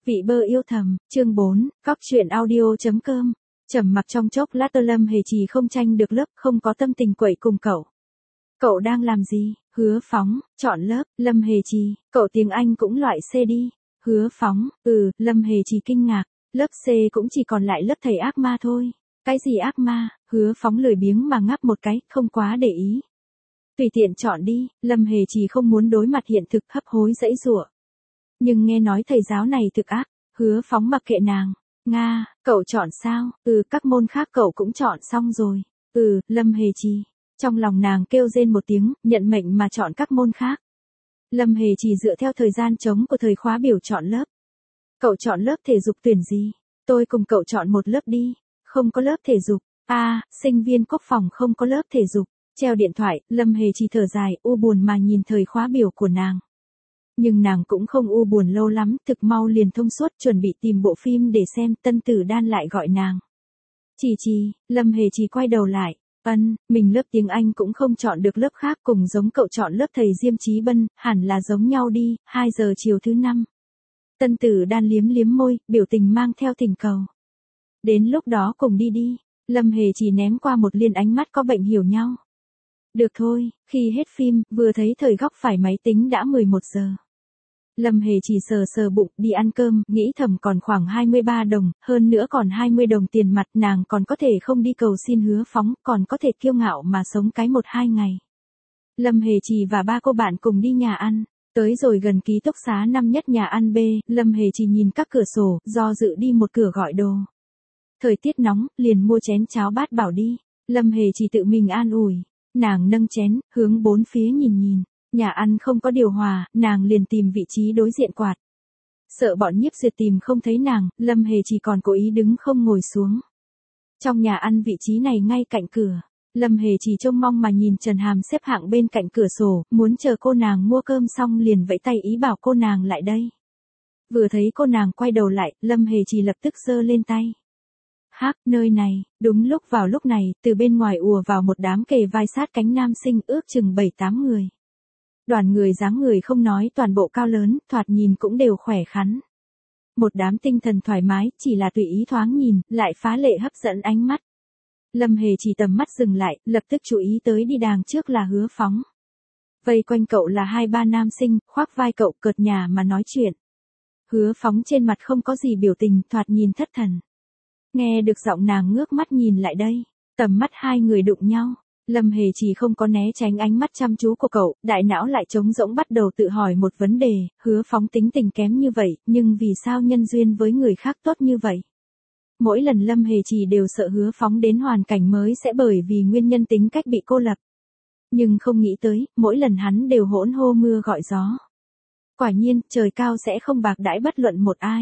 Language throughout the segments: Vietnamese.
Vị bơ yêu thầm, chương 4, cóc truyện audio.com. Trầm mặc trong chốc lát Lâm Hề Trì không tranh được lớp, không có tâm tình quậy cùng cậu. Cậu đang làm gì? Hứa Phóng, chọn lớp, Lâm Hề Trì, cậu tiếng Anh cũng loại C đi. Hứa Phóng, Lâm Hề Trì kinh ngạc, lớp C cũng chỉ còn lại lớp thầy ác ma thôi. Cái gì ác ma? Hứa Phóng lười biếng mà ngáp một cái, không quá để ý. Tùy tiện chọn đi, Lâm Hề Trì không muốn đối mặt hiện thực, hấp hối giãy giụa. Nhưng nghe nói thầy giáo này thực ác, Hứa Phóng mặc kệ nàng. Nga, cậu chọn sao? Các môn khác cậu cũng chọn xong rồi. Lâm Hề Trì. Trong lòng nàng kêu rên một tiếng, nhận mệnh mà chọn các môn khác. Lâm Hề Trì dựa theo thời gian trống của thời khóa biểu chọn lớp. Cậu chọn lớp thể dục tuyển gì? Tôi cùng cậu chọn một lớp đi. Không có lớp thể dục. Sinh viên quốc phòng không có lớp thể dục. Treo điện thoại, Lâm Hề Trì thở dài, u buồn mà nhìn thời khóa biểu của nàng. Nhưng nàng cũng không u buồn lâu lắm, thực mau liền thông suốt chuẩn bị tìm bộ phim để xem, Tân Tử Đan lại gọi nàng. Trì, Lâm Hề Trì quay đầu lại, mình lớp tiếng Anh cũng không chọn được lớp khác, cùng giống cậu chọn lớp thầy Diêm Chí Bân, hẳn là giống nhau đi, 2 giờ chiều thứ 5. Tân Tử Đan liếm liếm môi, biểu tình mang theo thỉnh cầu. Đến lúc đó cùng đi, Lâm Hề Trì ném qua một liên ánh mắt có bệnh hiểu nhau. Được thôi, khi hết phim, vừa thấy thời góc phải máy tính đã 11 giờ. Lâm Hề Trì sờ bụng, đi ăn cơm, nghĩ thầm còn khoảng 23 đồng, hơn nữa còn 20 đồng tiền mặt, nàng còn có thể không đi cầu xin Hứa Phóng, còn có thể kiêu ngạo mà sống cái 1-2 ngày. Lâm Hề Trì và 3 cô bạn cùng đi nhà ăn, tới rồi gần ký túc xá năm nhất nhà ăn B, Lâm Hề Trì nhìn các cửa sổ, do dự đi một cửa gọi đồ. Thời tiết nóng, liền mua chén cháo bát bảo đi, Lâm Hề Trì tự mình an ủi. Nàng nâng chén, hướng bốn phía nhìn. Nhà ăn không có điều hòa, nàng liền tìm vị trí đối diện quạt. Sợ bọn Nhiếp Duyệt tìm không thấy nàng, Lâm Hề chỉ còn cố ý đứng không ngồi xuống. Trong nhà ăn vị trí này ngay cạnh cửa. Lâm Hề chỉ trông mong mà nhìn Trần Hàm xếp hạng bên cạnh cửa sổ, muốn chờ cô nàng mua cơm xong liền vẫy tay ý bảo cô nàng lại đây. Vừa thấy cô nàng quay đầu lại, Lâm Hề chỉ lập tức giơ lên tay. Nơi này, đúng vào lúc này, từ bên ngoài ùa vào một đám kề vai sát cánh nam sinh ước chừng 7-8 người. Đoàn người dáng người không nói, toàn bộ cao lớn, thoạt nhìn cũng đều khỏe khoắn. Một đám tinh thần thoải mái, chỉ là tùy ý thoáng nhìn, lại phá lệ hấp dẫn ánh mắt. Lâm Hề chỉ tầm mắt dừng lại, lập tức chú ý tới đi đàng trước là Hứa Phóng. Vây quanh cậu là 2-3 nam sinh, khoác vai cậu cợt nhả mà nói chuyện. Hứa Phóng trên mặt không có gì biểu tình, thoạt nhìn thất thần. Nghe được giọng nàng ngước mắt nhìn lại đây, tầm mắt hai người đụng nhau, Lâm Hề chỉ không có né tránh ánh mắt chăm chú của cậu, đại não lại trống rỗng bắt đầu tự hỏi một vấn đề, Hứa Phóng tính tình kém như vậy, nhưng vì sao nhân duyên với người khác tốt như vậy? Mỗi lần Lâm Hề chỉ đều sợ Hứa Phóng đến hoàn cảnh mới sẽ bởi vì nguyên nhân tính cách bị cô lập. Nhưng không nghĩ tới, mỗi lần hắn đều hỗn hô mưa gọi gió. Quả nhiên, trời cao sẽ không bạc đãi bất luận một ai.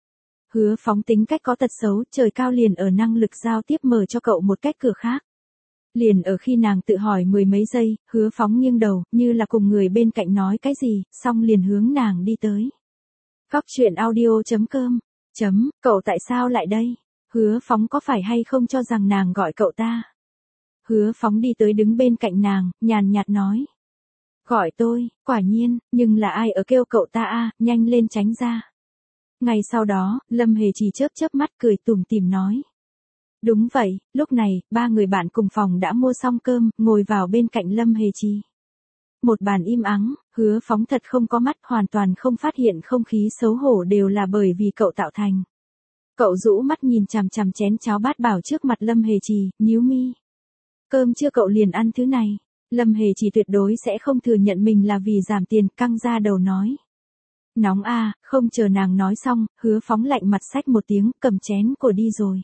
Hứa Phóng tính cách có tật xấu, trời cao liền ở năng lực giao tiếp mở cho cậu một cách cửa khác. Liền ở khi nàng tự hỏi 10 mấy giây, Hứa Phóng nghiêng đầu, như là cùng người bên cạnh nói cái gì, xong liền hướng nàng đi tới. Cóc truyện audio.com. Cậu tại sao lại đây? Hứa Phóng có phải hay không cho rằng nàng gọi cậu ta? Hứa Phóng đi tới đứng bên cạnh nàng, nhàn nhạt nói. Gọi tôi, quả nhiên, nhưng là ai ở kêu cậu ta nhanh lên tránh ra. Ngày sau đó, Lâm Hề chỉ chớp mắt cười tủm tỉm nói. Đúng vậy, lúc này, 3 người bạn cùng phòng đã mua xong cơm, ngồi vào bên cạnh Lâm Hề Trì. Một bàn im ắng, Hứa Phóng thật không có mắt, hoàn toàn không phát hiện không khí xấu hổ đều là bởi vì cậu tạo thành. Cậu rũ mắt nhìn chằm chén cháo bát bảo trước mặt Lâm Hề Trì, nhíu mi. Cơm chưa cậu liền ăn thứ này. Lâm Hề Trì tuyệt đối sẽ không thừa nhận mình là vì giảm tiền, căng ra đầu nói. Nóng không chờ nàng nói xong, Hứa Phóng lạnh mặt xách một tiếng, cầm chén của đi rồi.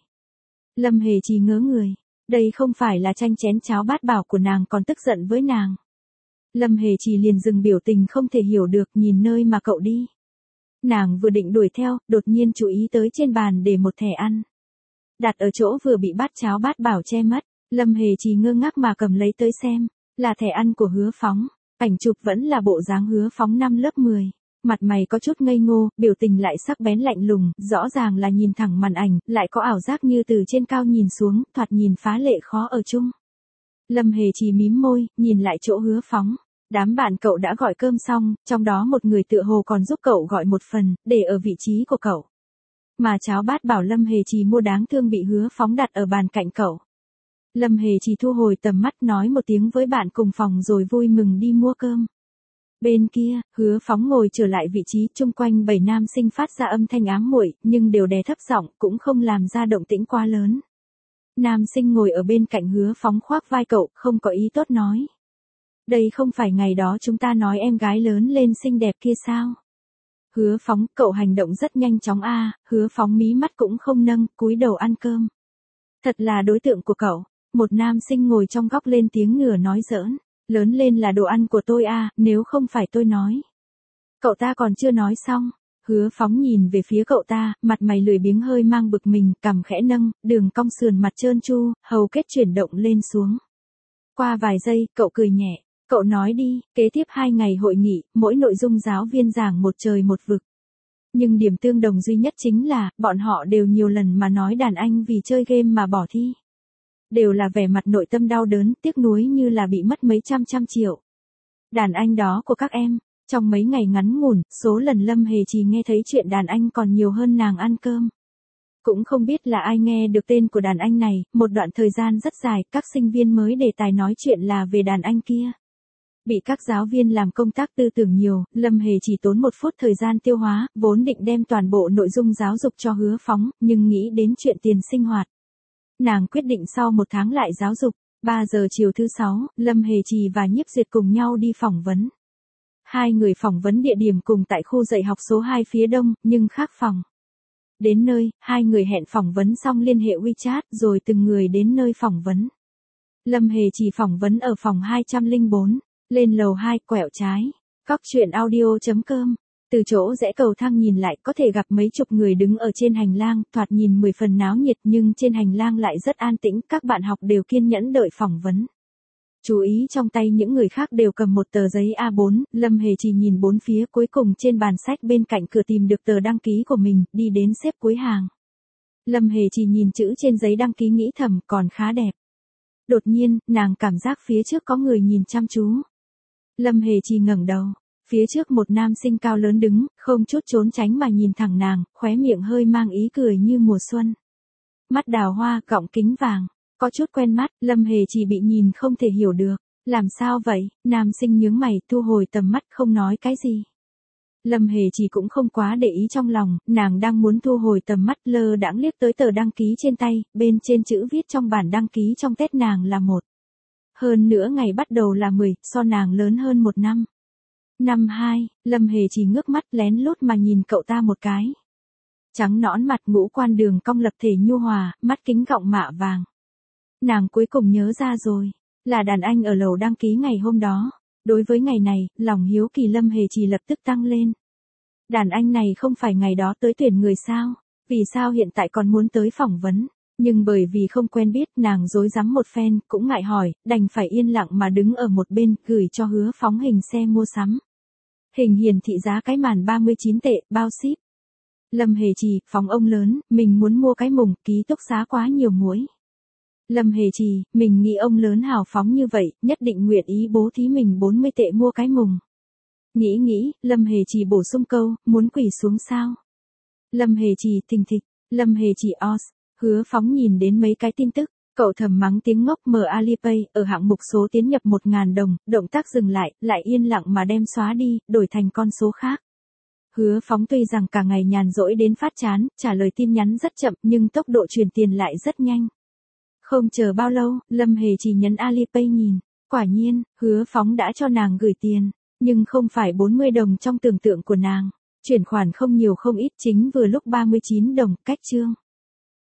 Lâm Hề Trì ngớ người, đây không phải là tranh chén cháo bát bảo của nàng còn tức giận với nàng. Lâm Hề Trì liền dừng biểu tình không thể hiểu được, nhìn nơi mà cậu đi. Nàng vừa định đuổi theo, đột nhiên chú ý tới trên bàn để một thẻ ăn. Đặt ở chỗ vừa bị bát cháo bát bảo che mất, Lâm Hề Trì ngơ ngác mà cầm lấy tới xem, là thẻ ăn của Hứa Phóng, ảnh chụp vẫn là bộ dáng Hứa Phóng năm lớp 10. Mặt mày có chút ngây ngô, biểu tình lại sắc bén lạnh lùng, rõ ràng là nhìn thẳng màn ảnh, lại có ảo giác như từ trên cao nhìn xuống, thoạt nhìn phá lệ khó ở chung. Lâm Hề chỉ mím môi, nhìn lại chỗ Hứa Phóng. Đám bạn cậu đã gọi cơm xong, trong đó một người tựa hồ còn giúp cậu gọi một phần, để ở vị trí của cậu. Mà cháo bát bảo Lâm Hề Trì mua đáng thương bị Hứa Phóng đặt ở bàn cạnh cậu. Lâm Hề Trì thu hồi tầm mắt nói một tiếng với bạn cùng phòng rồi vui mừng đi mua cơm. Bên kia, Hứa Phóng ngồi trở lại vị trí, chung quanh 7 nam sinh phát ra âm thanh ám muội, nhưng đều đè thấp giọng, cũng không làm ra động tĩnh quá lớn. Nam sinh ngồi ở bên cạnh Hứa Phóng khoác vai cậu, không có ý tốt nói. Đây không phải ngày đó chúng ta nói em gái lớn lên xinh đẹp kia sao? Hứa Phóng, cậu hành động rất nhanh chóng a. Hứa Phóng mí mắt cũng không nâng, cúi đầu ăn cơm. Thật là đối tượng của cậu. Một nam sinh ngồi trong góc lên tiếng nửa nói giỡn. Lớn lên là đồ ăn của tôi a, nếu không phải tôi nói. Cậu ta còn chưa nói xong. Hứa Phóng nhìn về phía cậu ta, mặt mày lười biếng hơi mang bực mình, cằm khẽ nâng, đường cong sườn mặt trơn tru, hầu kết chuyển động lên xuống. Qua vài giây, cậu cười nhẹ. Cậu nói đi, kế tiếp 2 ngày hội nghị, mỗi nội dung giáo viên giảng một trời một vực. Nhưng điểm tương đồng duy nhất chính là, bọn họ đều nhiều lần mà nói đàn anh vì chơi game mà bỏ thi. Đều là vẻ mặt nội tâm đau đớn, tiếc nuối như là bị mất mấy trăm triệu. Đàn anh đó của các em, trong mấy ngày ngắn ngủn, số lần Lâm Hề Trì nghe thấy chuyện đàn anh còn nhiều hơn nàng ăn cơm. Cũng không biết là ai nghe được tên của đàn anh này, một đoạn thời gian rất dài, các sinh viên mới đề tài nói chuyện là về đàn anh kia. Bị các giáo viên làm công tác tư tưởng nhiều, Lâm Hề chỉ tốn 1 phút thời gian tiêu hóa, vốn định đem toàn bộ nội dung giáo dục cho Hứa Phóng, nhưng nghĩ đến chuyện tiền sinh hoạt. Nàng quyết định sau 1 tháng lại giáo dục. 3 giờ chiều thứ 6, Lâm Hề Trì và Nhiếp Duyệt cùng nhau đi phỏng vấn. 2 người phỏng vấn địa điểm cùng tại khu dạy học số 2 phía đông, nhưng khác phòng. Đến nơi, 2 người hẹn phỏng vấn xong liên hệ WeChat rồi từng người đến nơi phỏng vấn. Lâm Hề Trì phỏng vấn ở phòng 204. Lên lầu 2, quẹo trái. Cóc truyện audio.com. Từ chỗ rẽ cầu thang nhìn lại có thể gặp mấy chục người đứng ở trên hành lang, thoạt nhìn 10 phần náo nhiệt nhưng trên hành lang lại rất an tĩnh, các bạn học đều kiên nhẫn đợi phỏng vấn. Chú ý trong tay những người khác đều cầm một tờ giấy A4, Lâm Hề Trì nhìn bốn phía, cuối cùng trên bàn sách bên cạnh cửa tìm được tờ đăng ký của mình, đi đến xếp cuối hàng. Lâm Hề Trì nhìn chữ trên giấy đăng ký nghĩ thầm còn khá đẹp. Đột nhiên, nàng cảm giác phía trước có người nhìn chăm chú. Lâm Hề Trì ngẩng đầu, phía trước một nam sinh cao lớn đứng, không chút trốn tránh mà nhìn thẳng nàng, khóe miệng hơi mang ý cười như mùa xuân. Mắt đào hoa, gọng kính vàng, có chút quen mắt, Lâm Hề Trì bị nhìn không thể hiểu được. Làm sao vậy? Nam sinh nhướng mày, thu hồi tầm mắt không nói cái gì. Lâm Hề Trì cũng không quá để ý trong lòng, nàng đang muốn thu hồi tầm mắt, lơ đãng liếc tới tờ đăng ký trên tay, bên trên chữ viết trong bản đăng ký trong Tết nàng là 1. Hơn nữa ngày bắt đầu là 10, so nàng lớn hơn 1 năm. Năm 2, Lâm Hề Trì ngước mắt lén lút mà nhìn cậu ta một cái. Trắng nõn mặt, ngũ quan đường cong lập thể nhu hòa, mắt kính gọng mạ vàng. Nàng cuối cùng nhớ ra rồi, là đàn anh ở lầu đăng ký ngày hôm đó. Đối với ngày này, lòng hiếu kỳ Lâm Hề Trì lập tức tăng lên. Đàn anh này không phải ngày đó tới tuyển người sao? Vì sao hiện tại còn muốn tới phỏng vấn? Nhưng bởi vì không quen biết, nàng rối rắm một phen, cũng ngại hỏi, đành phải yên lặng mà đứng ở một bên, gửi cho Hứa Phóng hình xe mua sắm. Hình hiển thị giá cái màn 39 tệ, bao ship. Lâm Hề Trì, Phóng ông lớn, mình muốn mua cái mùng, ký túc xá quá nhiều muối. Lâm Hề Trì, mình nghĩ ông lớn hào phóng như vậy, nhất định nguyện ý bố thí mình 40 tệ mua cái mùng. Nghĩ, Lâm Hề Trì bổ sung câu, muốn quỳ xuống sao? Lâm Hề Trì, thình thịch, Lâm Hề Trì os. Hứa Phóng nhìn đến mấy cái tin tức, cậu thầm mắng tiếng ngốc, mở Alipay, ở hạng mục số tiến nhập 1.000 đồng, động tác dừng lại yên lặng mà đem xóa đi, đổi thành con số khác. Hứa Phóng tuy rằng cả ngày nhàn rỗi đến phát chán, trả lời tin nhắn rất chậm nhưng tốc độ chuyển tiền lại rất nhanh. Không chờ bao lâu, Lâm Hề Trì nhấn Alipay nhìn, quả nhiên, Hứa Phóng đã cho nàng gửi tiền, nhưng không phải 40 đồng trong tưởng tượng của nàng. Chuyển khoản không nhiều không ít, chính vừa lúc 39 đồng, cách chương.